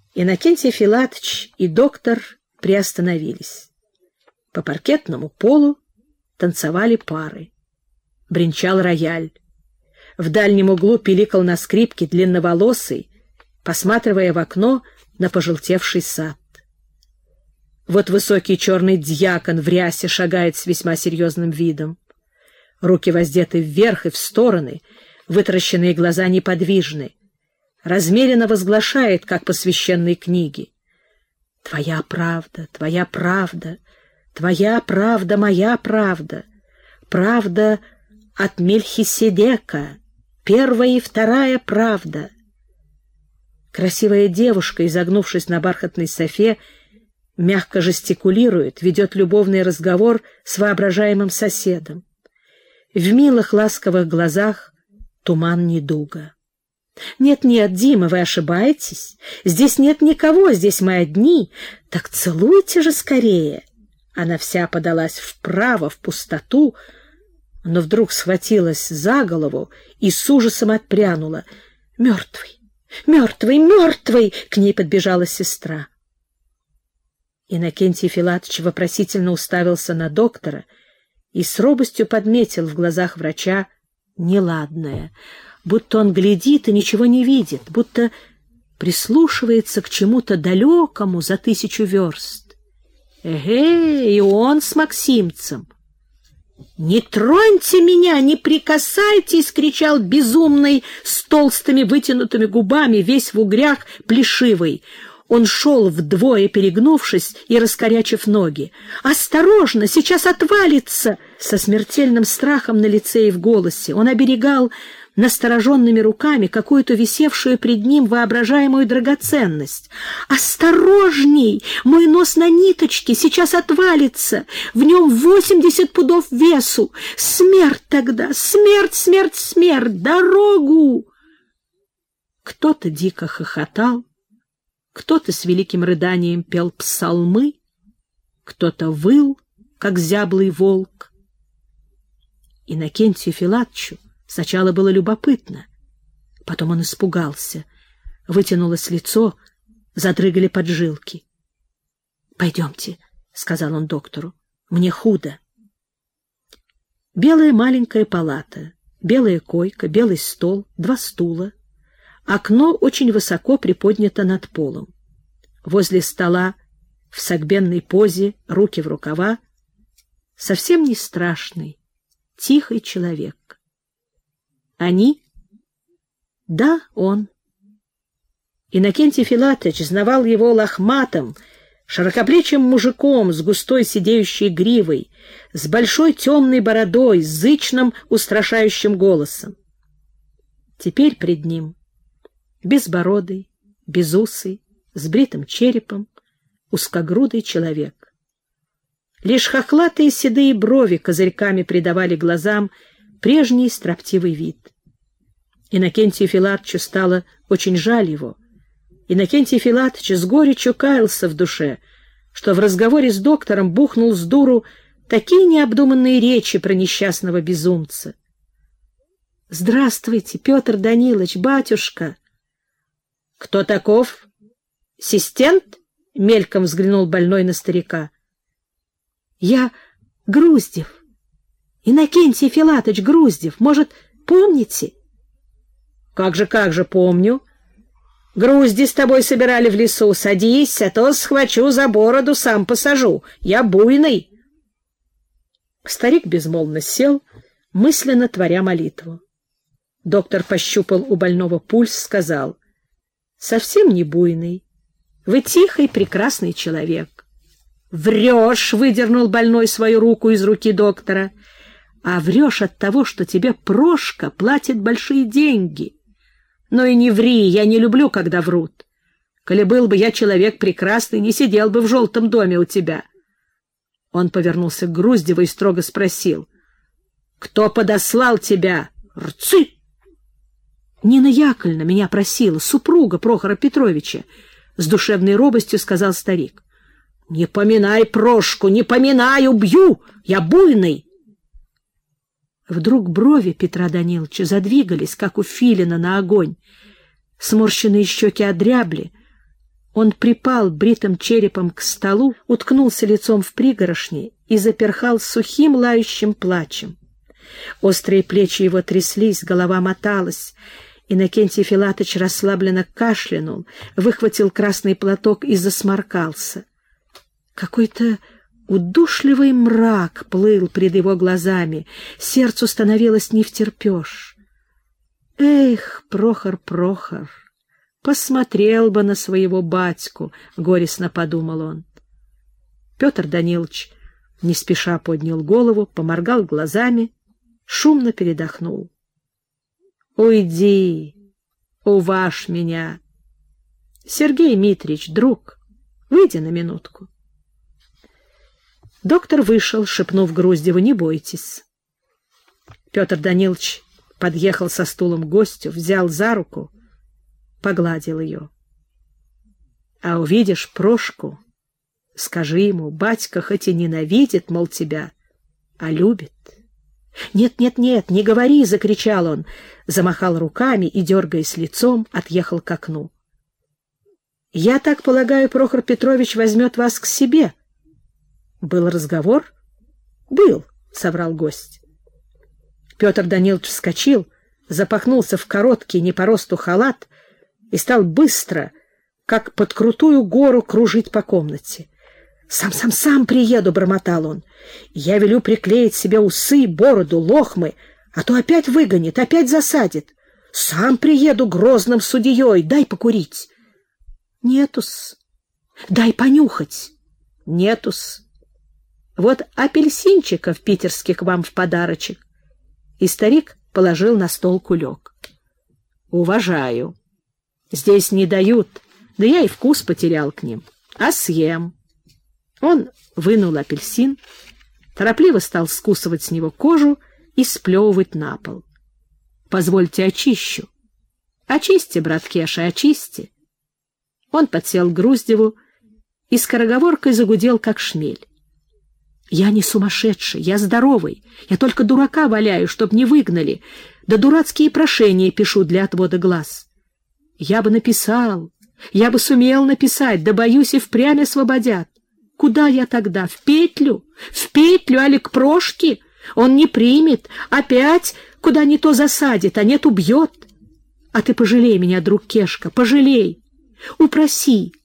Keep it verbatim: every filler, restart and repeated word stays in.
Иннокентий Филатыч и доктор приостановились. По паркетному полу танцевали пары. Бренчал рояль. В дальнем углу пиликал на скрипке длинноволосый, посматривая в окно на пожелтевший сад. Вот высокий черный дьякон в рясе шагает с весьма серьезным видом. Руки воздеты вверх и в стороны, вытаращенные глаза неподвижны. Размеренно возглашает, как по священной книге: «Твоя правда, твоя правда, твоя правда, моя правда, правда от Мельхиседека, первая и вторая правда». Красивая девушка, изогнувшись на бархатной софе, мягко жестикулирует, ведет любовный разговор с воображаемым соседом. В милых ласковых глазах туман недуга. «Нет-нет, Дима, вы ошибаетесь. Здесь нет никого, здесь мы одни. Так целуйте же скорее». Она вся подалась вправо, в пустоту, но вдруг схватилась за голову и с ужасом отпрянула. «Мертвый! Мертвый! Мертвый!» — к ней подбежала сестра. Иннокентий Филатыч вопросительно уставился на доктора и с робостью подметил в глазах врача неладное, будто он глядит и ничего не видит, будто прислушивается к чему-то далекому за тысячу верст. Эге, и он с Максимцем. «Не троньте меня, не прикасайтесь!» — кричал безумный с толстыми вытянутыми губами, весь в угрях, плешивый. Он шел вдвое, перегнувшись и раскорячив ноги. «Осторожно, сейчас отвалится!» Со смертельным страхом на лице и в голосе он оберегал настороженными руками какую-то висевшую пред ним воображаемую драгоценность. «Осторожней! Мой нос на ниточке, сейчас отвалится! В нем восемьдесят пудов весу! Смерть тогда! Смерть, смерть, смерть! Дорогу!» Кто-то дико хохотал, кто-то с великим рыданием пел псалмы, кто-то выл, как зяблый волк. Иннокентию Филатычу сначала было любопытно, потом он испугался. Вытянулось лицо, задрыгали поджилки. «Пойдемте», — сказал он доктору, — «мне худо». Белая маленькая палата, белая койка, белый стол, два стула. Окно очень высоко приподнято над полом. Возле стола, в согбенной позе, руки в рукава, совсем не страшный, тихий человек. Они? Да, он. Иннокентий Филатыч знавал его лохматым, широкоплечим мужиком с густой сидеющей гривой, с большой темной бородой, с зычным устрашающим голосом. Теперь пред ним безбородый, безусый, с бритым черепом, узкогрудый человек. Лишь хохлатые седые брови козырьками придавали глазам прежний строптивый вид. Иннокентию Филатычу стало очень жаль его. Иннокентий Филатыч с горечью каялся в душе, что в разговоре с доктором бухнул с дуру такие необдуманные речи про несчастного безумца. «Здравствуйте, Петр Данилович, батюшка!» «Кто таков? Систент?» — мельком взглянул больной на старика. «Я Груздев. Иннокентий Филатыч Груздев. Может, помните?» «Как же, как же, помню. Грузди с тобой собирали в лесу. Садись, а то схвачу за бороду, сам посажу. Я буйный». Старик безмолвно сел, мысленно творя молитву. Доктор пощупал у больного пульс, сказал: «Совсем не буйный. Вы тихий, прекрасный человек». «Врешь!» — выдернул больной свою руку из руки доктора. «А врешь от того, что тебе Прошка платит большие деньги. Но и не ври, я не люблю, когда врут. Коли был бы я человек прекрасный, не сидел бы в желтом доме у тебя». Он повернулся к Груздеву и строго спросил: «Кто подослал тебя?» «Рцы!» «Нина Яковлевна меня просила, супруга Прохора Петровича», — с душевной робостью сказал старик. «Не поминай Прошку, не поминай, убью! Я буйный!» Вдруг брови Петра Даниловича задвигались, как у филина на огонь. Сморщенные щеки одрябли. Он припал бритым черепом к столу, уткнулся лицом в пригорошни и заперхал сухим лающим плачем. Острые плечи его тряслись, голова моталась. Иннокентий Филатыч расслабленно кашлянул, выхватил красный платок и засморкался. Какой-то удушливый мрак плыл пред его глазами, сердцу становилось невтерпеж. Эх, Прохор, Прохор, посмотрел бы на своего батьку, — горестно подумал он. Петр Данилович не спеша поднял голову, поморгал глазами, шумно передохнул. — Уйди, уважь меня. Сергей Митрич, друг, выйди на минутку. Доктор вышел, шепнув Груздеву: «Не бойтесь». Петр Данилович подъехал со стулом к гостю, взял за руку, погладил ее. — А увидишь Прошку, скажи ему, батька хоть и ненавидит, мол, тебя, а любит. — Нет, нет, нет, не говори! — закричал он, замахал руками и, дергаясь лицом, отъехал к окну. — Я так полагаю, Прохор Петрович возьмет вас к себе. — Был разговор? — Был, — соврал гость. Петр Данилович вскочил, запахнулся в короткий не по росту халат и стал быстро, как под крутую гору, кружить по комнате. «Сам, сам, сам приеду», — бормотал он. «Я велю приклеить себе усы, бороду, лохмы, а то опять выгонит, опять засадит. Сам приеду грозным судьей, дай покурить». «Нетус». «Дай понюхать». «Нетус». «Вот апельсинчиков питерских вам в подарочек». И старик положил на стол кулек. «Уважаю. Здесь не дают, да я и вкус потерял к ним. А съем». Он вынул апельсин, торопливо стал скусывать с него кожу и сплевывать на пол. «Позвольте очищу». «Очисти, брат Кеша, очисти». Он подсел к Груздеву и скороговоркой загудел, как шмель. «Я не сумасшедший, я здоровый, я только дурака валяю, чтоб не выгнали, да дурацкие прошения пишу для отвода глаз. Я бы написал, я бы сумел написать, да, боюсь, и впрямь освободят. Куда я тогда? В петлю? В петлю, али к Прошке? Он не примет, опять куда не то засадит, а нет убьет. А ты пожалей меня, друг Кешка, пожалей. Упроси,